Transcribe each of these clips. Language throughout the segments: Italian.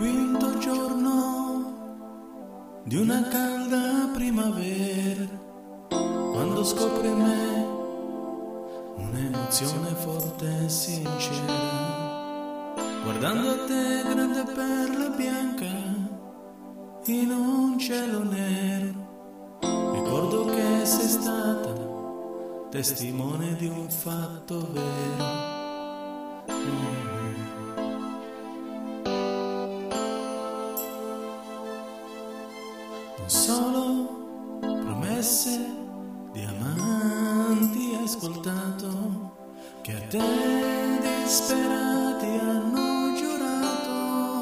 quinto giorno di una calda primavera, quando scopri in me un'emozione forte e sincera, guardando a te grande perla bianca in un cielo nero, ricordo che sei stata testimone di un fatto vero. Non solo promesse di amanti hai ascoltato, che a te disperati hanno giurato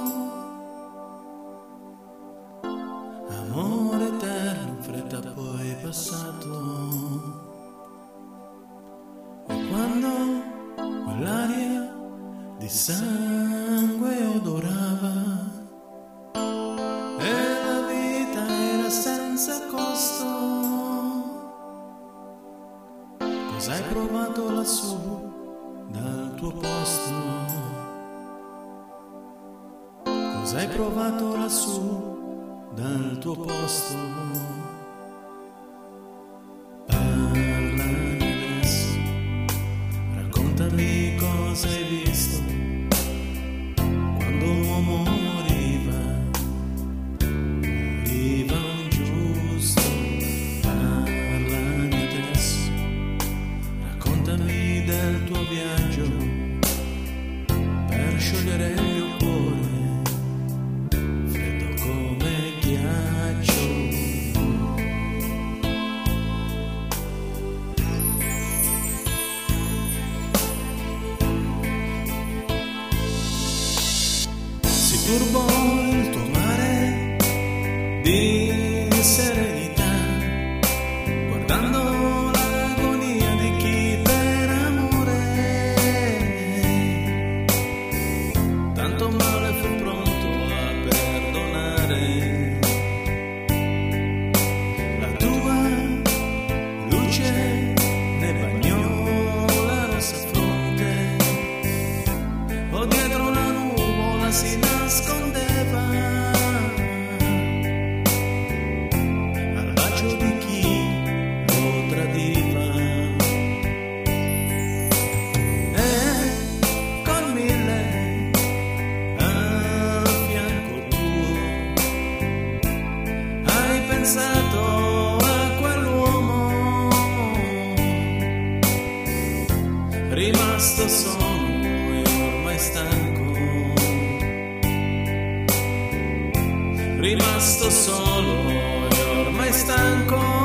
amore eterno, in fretta poi passato. E quando quell'aria di sangue odorava e la vita era senza costo, cosa hai provato lassù dal tuo posto? Cosa hai provato lassù dal tuo posto? Parlami adesso, raccontami cosa hai visto quando un uomo moriva un giusto. Parlami adesso, raccontami del tuo viaggio per sciogliere il mio cuore, freddo come ghiaccio. Si turbò il tuo mare di serenità, guardando l'agonia di chi per amore tanto male fu pronto a perdonare. La tua luce ne bagnò la rossa fronte, o dietro una nuvola si nascondeva al bacio di chi lo tradiva. E con mille al fianco tuo hai pensato a quell'uomo rimasto solo e ormai stanco, rimasto solo e ormai stanco.